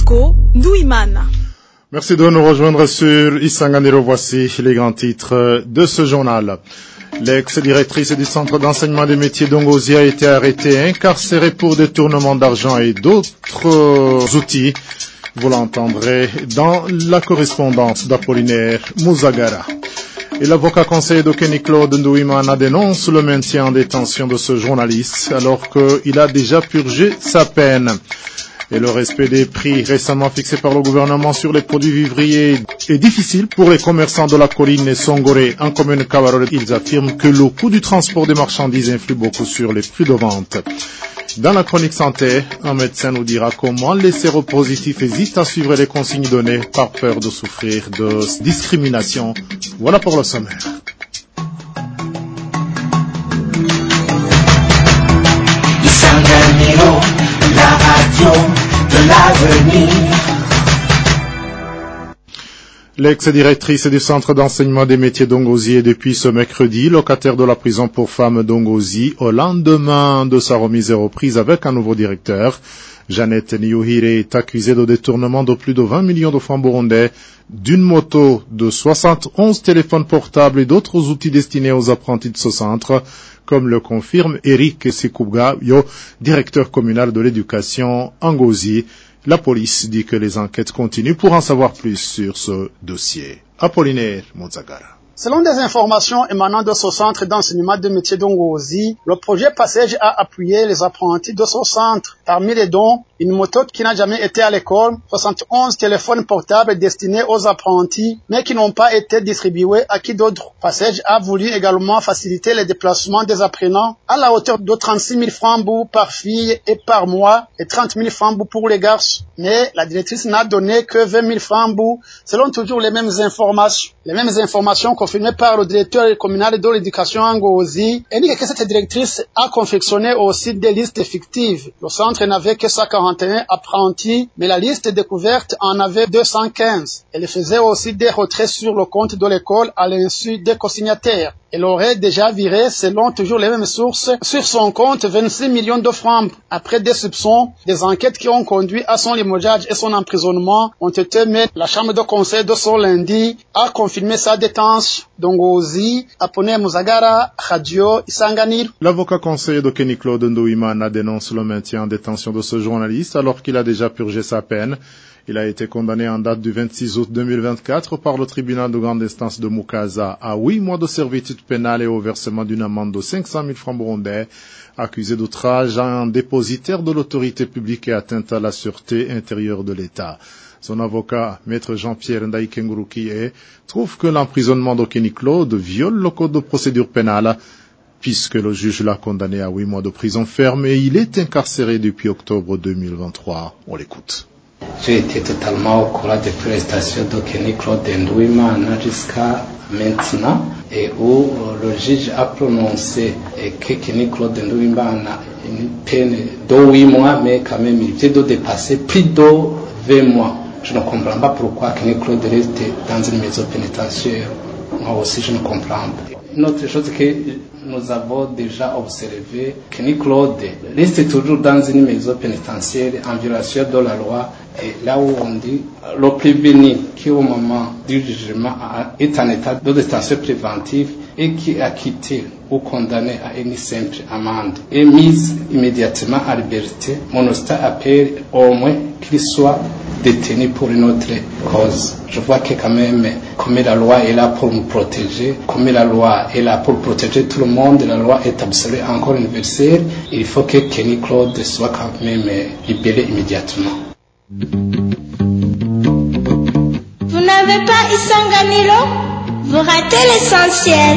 Bosco Ndouimana. Merci de nous rejoindre sur Isanganiro. Voici les grands titres de ce journal. L'ex-directrice du centre d'enseignement des métiers d'Ongozi a été arrêtée, incarcérée pour détournement d'argent et d'autres outils. Vous l'entendrez dans la correspondance d'Apollinaire Mouzagara. Et l'avocat conseiller d'Okeni Claude Ndouimana dénonce le maintien en détention de ce journaliste alors qu'il a déjà purgé sa peine. Et le respect des prix récemment fixés par le gouvernement sur les produits vivriers est difficile pour les commerçants de la colline et Songoré en commune Kabarore. Ils affirment que le coût du transport des marchandises influe beaucoup sur les prix de vente. Dans la chronique santé, un médecin nous dira comment les séropositifs hésitent à suivre les consignes données par peur de souffrir de discrimination. Voilà pour le sommaire. Isanganiro, la radio de l'avenir. L'ex-directrice du centre d'enseignement des métiers d'Ongozi est depuis ce mercredi locataire de la prison pour femmes d'Ongozi au lendemain de sa remise et reprise avec un nouveau directeur. Jeannette Niyuhire est accusée de détournement de plus de 20 millions de francs burundais, d'une moto, de 71 téléphones portables et d'autres outils destinés aux apprentis de ce centre, comme le confirme Eric Sikubga, directeur communal de l'éducation Ngozi. La police dit que les enquêtes continuent pour en savoir plus sur ce dossier. Apollinaire Mouzagara. Selon des informations émanant de ce centre d'enseignement de métiers d'Ongozi, le projet Passage a appuyé les apprentis de ce centre. Parmi les dons, une moto qui n'a jamais été à l'école, 71 téléphones portables destinés aux apprentis, mais qui n'ont pas été distribués à qui d'autre. Passage a voulu également faciliter les déplacements des apprenants à la hauteur de 36 000 francs par fille et par mois et 30 000 francs pour les garçons. Mais la directrice n'a donné que 20 000 francs selon toujours les mêmes informations. Les mêmes informations confirmées par le directeur communal de l'éducation Ngozi indiquent que cette directrice a confectionné aussi des listes fictives. Le centre n'avait que 141 apprentis, mais la liste découverte en avait 215. Elle faisait aussi des retraits sur le compte de l'école à l'insu des consignataires. Elle aurait déjà viré, selon toujours les mêmes sources, sur son compte 26 millions de francs. Après des soupçons, des enquêtes qui ont conduit à son limogeage et son emprisonnement ont été menées. La chambre de conseil de ce lundi a confirmé sa détention. Dongozi, Apollinaire Mouzagara, Radio Isanganiro. L'avocat conseiller d'Okeni Claude Ndouimana dénonce le maintien en détention de ce journaliste alors qu'il a déjà purgé sa peine. Il a été condamné en date du 26 août 2024 par le tribunal de grande instance de Mukaza à 8 mois de servitude pénale et au versement d'une amende de 500 000 francs burundais, accusé d'outrage à un dépositaire de l'autorité publique et atteinte à la sûreté intérieure de l'État. Son avocat, maître Jean-Pierre Ndaïkengurukié, trouve que l'emprisonnement d'Okeni Claude viole le code de procédure pénale puisque le juge l'a condamné à 8 mois de prison ferme et il est incarcéré depuis octobre 2023. On l'écoute. J'ai été totalement au courant des prestations d'Okeni Claude Ndouimana jusqu'à maintenant et où le juge a prononcé qu'Okeni Claude Ndouimana une peine de 8 mois, mais quand même il vient de dépasser plus de 20 mois. Je ne comprends pas pourquoi Okeni Claude reste dans une maison pénitentiaire. Moi aussi je ne comprends pas. Une autre chose que nous avons déjà observé, Okeni Claude reste toujours dans une maison pénitentiaire en violation de la loi. Et là où on dit, le prévenu qui au moment du jugement est en état de détention préventive et qui est acquitté ou condamné à une simple amende est mise immédiatement à liberté, mon constat appelle au moins qu'il soit détenu pour une autre cause. Je vois que quand même, comme la loi est là pour nous protéger, comme la loi est là pour protéger tout le monde, la loi est absolue encore universelle, il faut que Okeni Claude soit quand même libéré immédiatement. Vous n'avez pas Isanganiro? Vous ratez l'essentiel.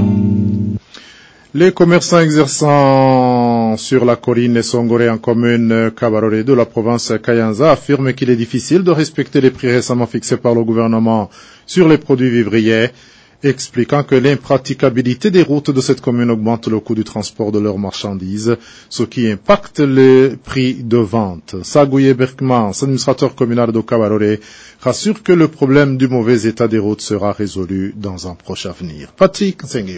Les commerçants exerçant sur la colline Songoré en commune Kabarore de la province Kayanza affirment qu'il est difficile de respecter les prix récemment fixés par le gouvernement sur les produits vivriers, expliquant que l'impraticabilité des routes de cette commune augmente le coût du transport de leurs marchandises, ce qui impacte les prix de vente. Sagouye Berkman, administrateur communal de Kabarore, rassure que le problème du mauvais état des routes sera résolu dans un proche avenir. Patrick Sengueyumfa.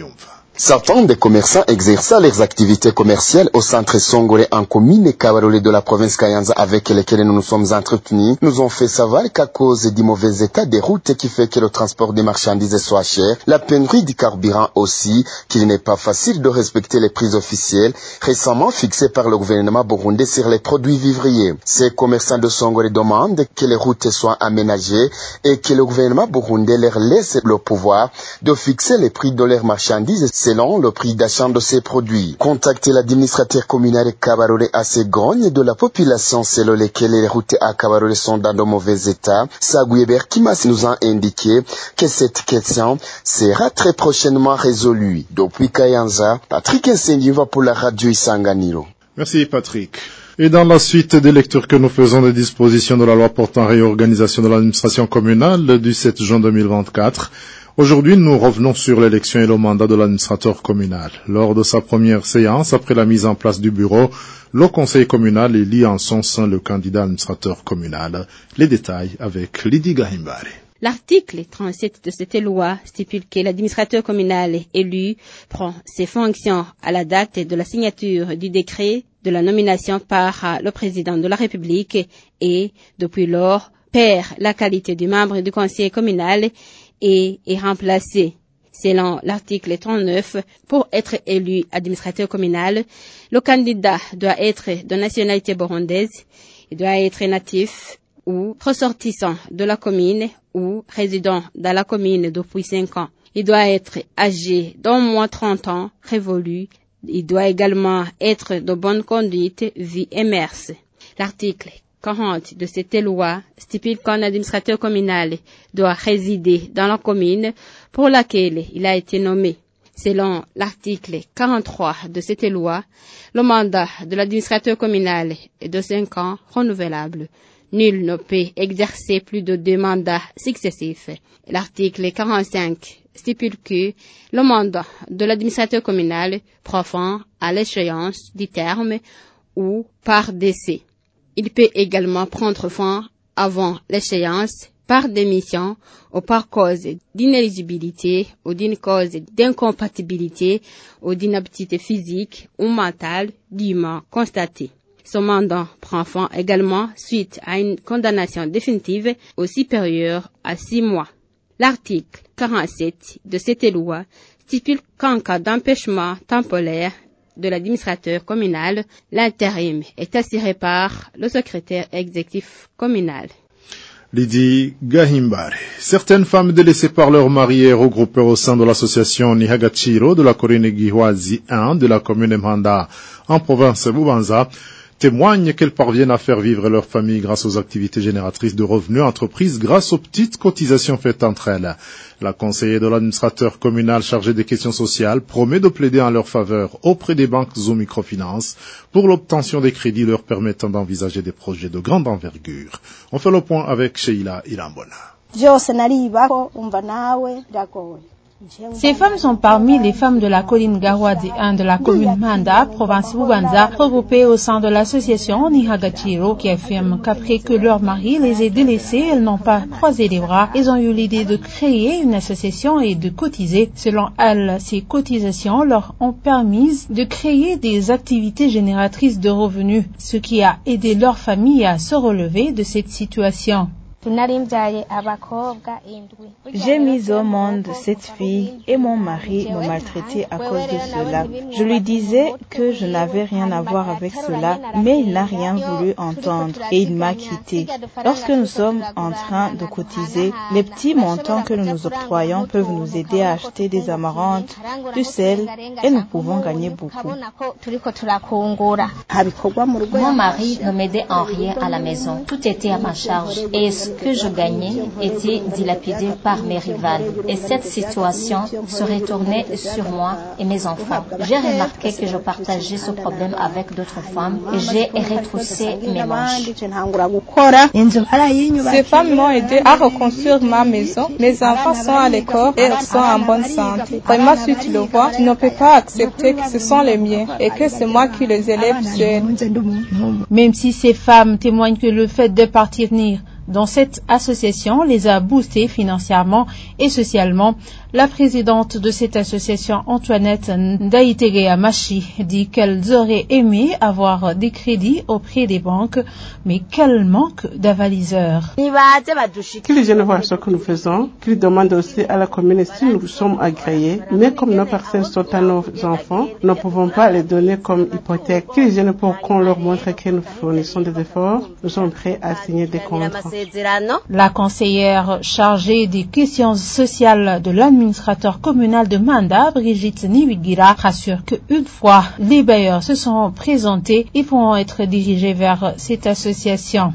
Certains des commerçants exerçant leurs activités commerciales au centre Songore en commune Kabarole de la province Kayanza avec lesquels nous nous sommes entretenus nous ont fait savoir qu'à cause du mauvais état des routes qui fait que le transport des marchandises soit cher, la pénurie du carburant aussi, qu'il n'est pas facile de respecter les prix officiels récemment fixés par le gouvernement burundais sur les produits vivriers. Ces commerçants de Songore demandent que les routes soient aménagées et que le gouvernement burundais leur laisse le pouvoir de fixer les prix de leurs marchandises selon le prix d'achat de ces produits. Contacter l'administrateur communal Kabarole à ces grognes de la population selon lesquelles les routes à Kabarole sont dans de mauvais état, Sagouyeber Kimas nous a indiqué que cette question sera très prochainement résolue. Depuis Kayanza, Patrick Nsengiva pour la radio Isanganiro. Merci Patrick. Et dans la suite des lectures que nous faisons des dispositions de la loi portant réorganisation de l'administration communale du 7 juin 2024, aujourd'hui, nous revenons sur l'élection et le mandat de l'administrateur communal. Lors de sa première séance, après la mise en place du bureau, le conseil communal élit en son sein le candidat administrateur communal. Les détails avec Lydie Gahimbare. L'article 37 de cette loi stipule que l'administrateur communal élu prend ses fonctions à la date de la signature du décret de la nomination par le président de la République et, depuis lors, perd la qualité du membre du conseil communal et est remplacé. Selon l'article 39, pour être élu administrateur communal, le candidat doit être de nationalité burundaise, il doit être natif ou ressortissant de la commune ou résident dans la commune depuis 5 ans. Il doit être âgé d'au moins 30 ans, révolu. Il doit également être de bonne conduite, vie et mœurs. L'article 40 de cette loi stipule qu'un administrateur communal doit résider dans la commune pour laquelle il a été nommé. Selon l'article 43 de cette loi, le mandat de l'administrateur communal est de 5 ans renouvelable. Nul ne peut exercer plus de 2 mandats successifs. L'article 45 stipule que le mandat de l'administrateur communal prend fin à l'échéance du terme ou par décès. Il peut également prendre fin avant l'échéance par démission ou par cause d'inéligibilité ou d'une cause d'incompatibilité ou d'inaptitude physique ou mentale dûment constatée. Son mandat prend fin également suite à une condamnation définitive ou supérieure à 6 mois. L'article 47 de cette loi stipule qu'en cas d'empêchement temporaire de l'administrateur communal, l'intérim est assuré par le secrétaire exécutif communal. Lydie Gahimbare. Certaines femmes délaissées par leur mari et regroupées au sein de l'association Nihagachiro de la commune Gihuazi 1 de la commune Mhanda en province Bubanza témoignent qu'elles parviennent à faire vivre leur famille grâce aux activités génératrices de revenus entreprises grâce aux petites cotisations faites entre elles. La conseillère de l'administrateur communal chargée des questions sociales promet de plaider en leur faveur auprès des banques ou microfinances pour l'obtention des crédits leur permettant d'envisager des projets de grande envergure. On fait le point avec Sheila Irambona. Ces femmes sont parmi les femmes de la colline Gahuadi 1 de la commune Mhanda, province Bubanza, regroupées au sein de l'association Nihagachiro, qui affirment qu'après que leur mari les ait délaissées, elles n'ont pas croisé les bras. Elles ont eu l'idée de créer une association et de cotiser. Selon elles, ces cotisations leur ont permis de créer des activités génératrices de revenus, ce qui a aidé leur famille à se relever de cette situation. J'ai mis au monde 7 filles et mon mari me maltraitait à cause de cela. Je lui disais que je n'avais rien à voir avec cela, mais il n'a rien voulu entendre et il m'a quitté. Lorsque nous sommes en train de cotiser, les petits montants que nous nous octroyons peuvent nous aider à acheter des amarantes, du sel et nous pouvons gagner beaucoup. Mon mari ne m'aidait en rien à la maison. Tout était à ma charge et ce que je gagnais était dilapidé par mes rivales. Et cette situation se retournait sur moi et mes enfants. J'ai remarqué que je partageais ce problème avec d'autres femmes et j'ai retroussé mes manches. Ces femmes m'ont aidé à reconstruire ma maison. Mes enfants sont à l'école et sont en bonne santé. Vraiment, si tu le vois, tu ne peux pas accepter que ce sont les miens et que c'est moi qui les élève seule. Même si ces femmes témoignent que le fait de partir dans cette association les a boostés financièrement et socialement, La présidente de cette association, Antoinette Ndaïtegea Machi, dit qu'elles auraient aimé avoir des crédits auprès des banques, mais quel manque d'avaliseurs. Que les jeunes voient ce que nous faisons, qu'ils demandent aussi à la commune si nous sommes agréés, mais comme nos personnes sont à nos enfants, nous ne pouvons pas les donner comme hypothèque. Que les jeunes, pour qu'on leur montre que nous fournissons des efforts, nous sommes prêts à signer des contrats. La conseillère chargée des questions sociales de l'administrateur communal de Manda, Brigitte Niwigira, rassure qu'une fois les bailleurs se sont présentés, ils pourront être dirigés vers cette association.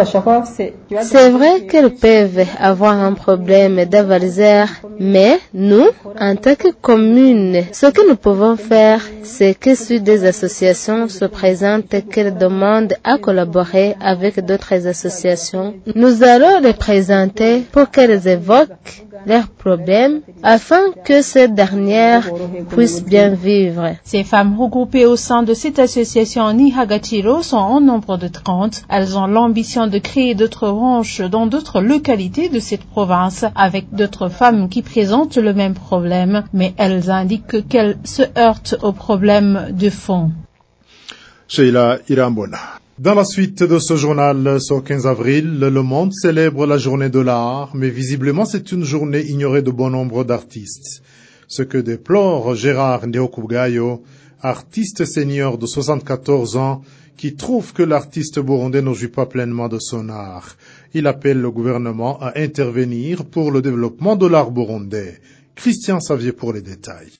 C'est vrai qu'elles peuvent avoir un problème d'avaliseurs, mais nous, en tant que commune, ce que nous pouvons faire, c'est que si des associations se présentent et qu'elles demandent à collaborer avec d'autres associations, nous allons les présenter pour qu'elles évoquent leurs problèmes afin que ces dernières puissent bien vivre. Ces femmes regroupées au sein de cette association Nihagachiro sont en nombre de 30. Elles ont l'ambition de créer d'autres branches dans d'autres localités de cette province avec d'autres femmes qui présentent le même problème, mais elles indiquent qu'elles se heurtent aux problèmes de fond. Sheila Irambona. Dans la suite de ce journal, ce 15 avril, le monde célèbre la journée de l'art, mais visiblement c'est une journée ignorée de bon nombre d'artistes. Ce que déplore Gérard Ndéokougayo, artiste senior de 74 ans, qui trouve que l'artiste burundais ne jouit pas pleinement de son art. Il appelle le gouvernement à intervenir pour le développement de l'art burundais. Christian Savier pour les détails.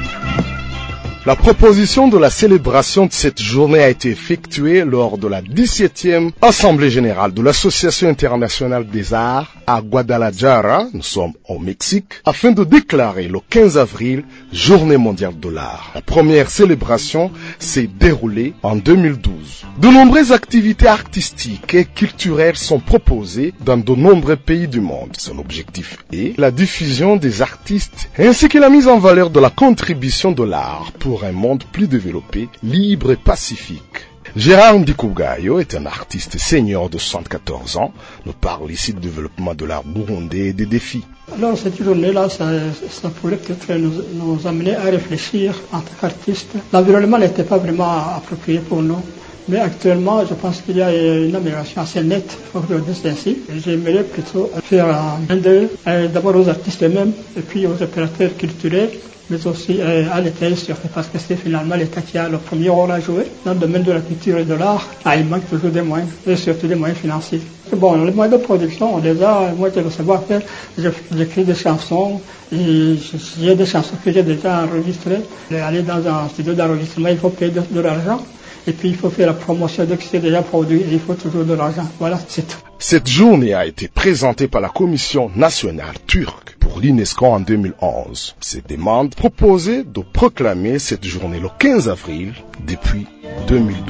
La proposition de la célébration de cette journée a été effectuée lors de la 17e Assemblée générale de l'Association internationale des arts à Guadalajara, nous sommes au Mexique, afin de déclarer le 15 avril Journée mondiale de l'art. La première célébration s'est déroulée en 2012. De nombreuses activités artistiques et culturelles sont proposées dans de nombreux pays du monde. Son objectif est la diffusion des artistes ainsi que la mise en valeur de la contribution de l'art pour un monde plus développé, libre et pacifique. Gérard Ndikougayo est un artiste senior de 74 ans. Nous parle ici du développement de l'art burundais et des défis. Alors cette journée-là, ça pourrait peut-être nous amener à réfléchir en tant qu'artistes. L'environnement n'était pas vraiment approprié pour nous. Mais actuellement, je pense qu'il y a une amélioration assez nette, il faut que je le dise ainsi. J'aimerais plutôt faire un d'eux, d'abord aux artistes eux-mêmes, et puis aux opérateurs culturels, mais aussi à l'État, parce que c'est finalement l'État qui a le premier rôle à jouer dans le domaine de la culture et de l'art. Il manque toujours des moyens, et surtout des moyens financiers. Bon, les moyens de production, on les a. Moi, je le savoir-faire. J'écris des chansons, et j'ai des chansons que j'ai déjà enregistrées. Aller dans un studio d'enregistrement, il faut payer de l'argent. Et puis il faut faire la promotion de ce qui est déjà produit et il faut toujours de l'argent. Voilà, c'est tout. Cette journée a été présentée par la Commission nationale turque pour l'UNESCO en 2011. Cette demande proposait de proclamer cette journée le 15 avril depuis 2012.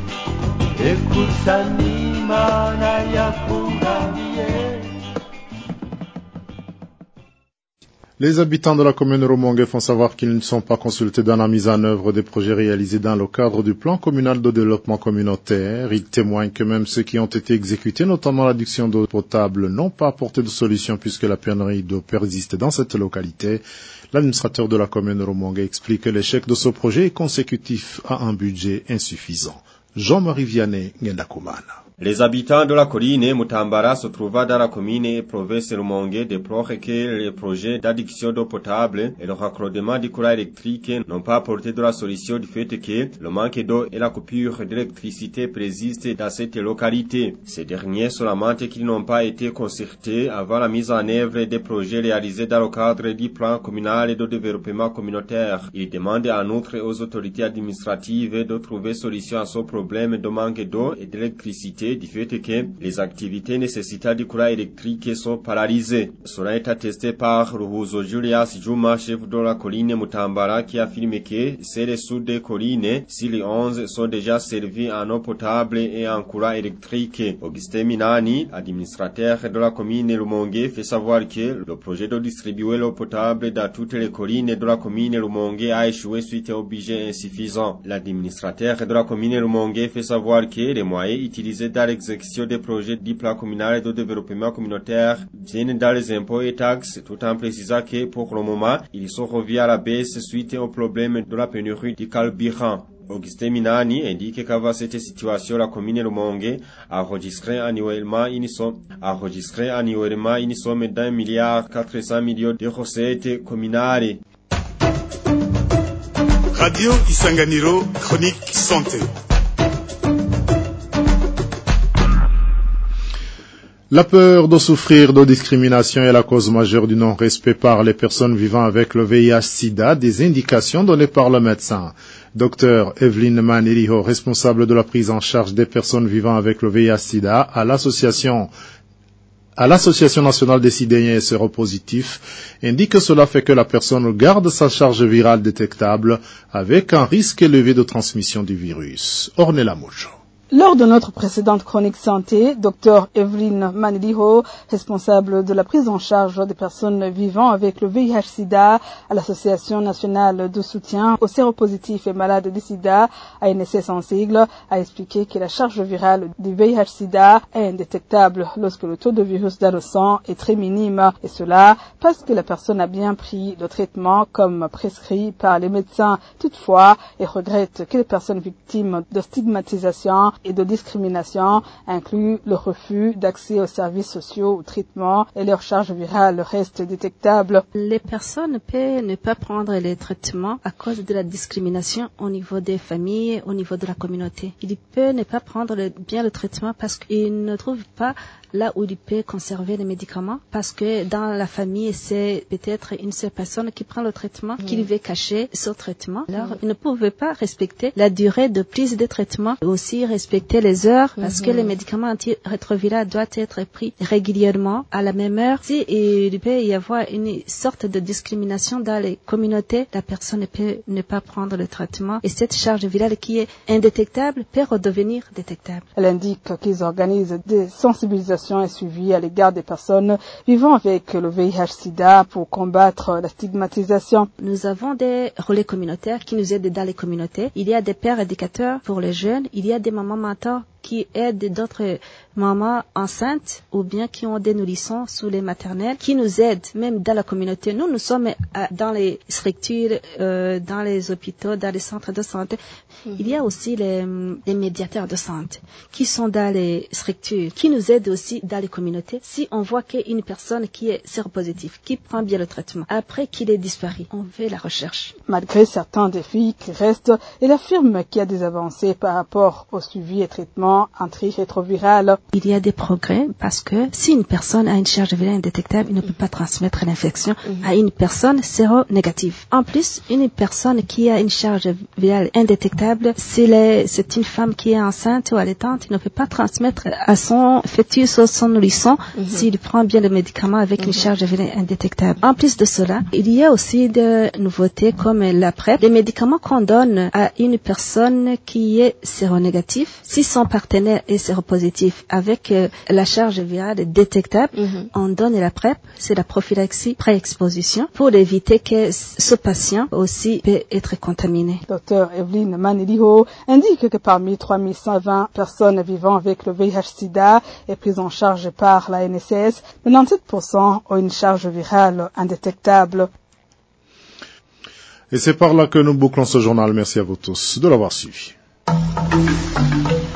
Les habitants de la commune Rumongue font savoir qu'ils ne sont pas consultés dans la mise en œuvre des projets réalisés dans le cadre du plan communal de développement communautaire. Ils témoignent que même ceux qui ont été exécutés, notamment l'adduction d'eau potable, n'ont pas apporté de solution puisque la pénurie d'eau persiste dans cette localité. L'administrateur de la commune Rumongue explique que l'échec de ce projet est consécutif à un budget insuffisant. Jean-Marie Vianney, Ngendakumana. Les habitants de la colline Mutambara se trouvant dans la commune et province Rumongue déplorent que les projets d'adduction d'eau potable et le raccordement du courant électrique n'ont pas apporté de la solution du fait que le manque d'eau et la coupure d'électricité persistent dans cette localité. Ces derniers se lamentent qu'ils n'ont pas été concertés avant la mise en œuvre des projets réalisés dans le cadre du plan communal de développement communautaire. Ils demandent en outre aux autorités administratives de trouver solution à ce problème de manque d'eau et d'électricité du fait que les activités nécessitant du courant électrique sont paralysées. Cela est attesté par Ruhuzo Julius Juma, chef de la colline Mutambara, qui affirme que ces ressources des collines, si les 11 sont déjà servis en eau potable et en courant électrique. Augustin Minani, administrateur de la commune Rumongue, fait savoir que le projet de distribuer l'eau potable dans toutes les collines de la commune Rumongue a échoué suite au budget insuffisant. L'administrateur de la commune Rumongue fait savoir que les moyens utilisés dans l'exécution des projets du plan communal de développement communautaire viennent dans les impôts et taxes, tout en précisant que pour le moment, ils sont revus à la baisse suite au problème de la pénurie du carburant. Augustin Minani indique qu'avant cette situation, la commune Rumonge a enregistré annuellement une somme d'1,4 milliard de recettes communales. Radio Isanganiro, chronique santé. La peur de souffrir de discrimination est la cause majeure du non-respect par les personnes vivant avec le VIH-Sida des indications données par le médecin. Dr Evelyne Maniriho, responsable de la prise en charge des personnes vivant avec le VIH-Sida à l'Association nationale des Sidéens et séropositifs, indique que cela fait que la personne garde sa charge virale détectable avec un risque élevé de transmission du virus. Ornella Moucho. Lors de notre précédente chronique santé, Dr Evelyne Maniliho, responsable de la prise en charge des personnes vivant avec le VIH-Sida à l'Association nationale de soutien aux séropositifs et malades du Sida, ANSS en sigle, a expliqué que la charge virale du VIH-Sida est indétectable lorsque le taux de virus dans le sang est très minime, et cela parce que la personne a bien pris le traitement comme prescrit par les médecins. Toutefois, elle regrette que les personnes victimes de stigmatisation et de discrimination incluent le refus d'accès aux services sociaux, au traitement, et leur charge virale reste détectable. Les personnes peuvent ne pas prendre les traitements à cause de la discrimination au niveau des familles, au niveau de la communauté. Ils peuvent ne pas prendre bien le traitement parce qu'ils ne trouvent pas là où il peut conserver les médicaments, parce que dans la famille, c'est peut-être une seule personne qui prend le traitement, qui veut cacher ce traitement. Alors, ils ne pouvaient pas respecter la durée de prise de traitement, aussi respecter les heures, parce que les médicaments antirétroviraux doivent être pris régulièrement à la même heure. Si il peut y avoir une sorte de discrimination dans les communautés, la personne peut ne pas prendre le traitement, et cette charge virale qui est indétectable peut redevenir détectable. Elle indique qu'ils organisent des sensibilisations et suivi à l'égard des personnes vivant avec le VIH-Sida pour combattre la stigmatisation. Nous avons des relais communautaires qui nous aident dans les communautés. Il y a des pères éducateurs pour les jeunes. Il y a des mamans mentors qui aident d'autres mamans enceintes ou bien qui ont des nourrissons sous les maternelles, qui nous aident même dans la communauté. Nous sommes dans les structures, dans les hôpitaux, dans les centres de santé. Il y a aussi les médiateurs de santé qui sont dans les structures, qui nous aident aussi dans les communautés. Si on voit qu'une personne qui est séropositive, qui prend bien le traitement, après qu'il est disparu, on fait la recherche. Malgré certains défis qui restent, il affirme qu'il y a des avancées par rapport au suivi et traitement antirétroviral. Il y a des progrès parce que si une personne a une charge virale indétectable, il ne peut pas transmettre l'infection à une personne séronégative. En plus, une personne qui a une charge virale indétectable, c'est une femme qui est enceinte ou allaitante, il ne peut pas transmettre à son fœtus ou son nourrisson s'il prend bien le médicament avec une charge virale indétectable. En plus de cela, il y a aussi des nouveautés comme la PrEP, des médicaments qu'on donne à une personne qui est séronégative. Si son partenaire est séropositif avec la charge virale détectable, on donne la PrEP, c'est la prophylaxie pré-exposition, pour éviter que ce patient aussi peut être contaminé. Dr Evelyne Maniliho indique que parmi 3120 personnes vivant avec le VIH-Sida et prises en charge par la NSS, 97% ont une charge virale indétectable. Et c'est par là que nous bouclons ce journal. Merci à vous tous de l'avoir suivi.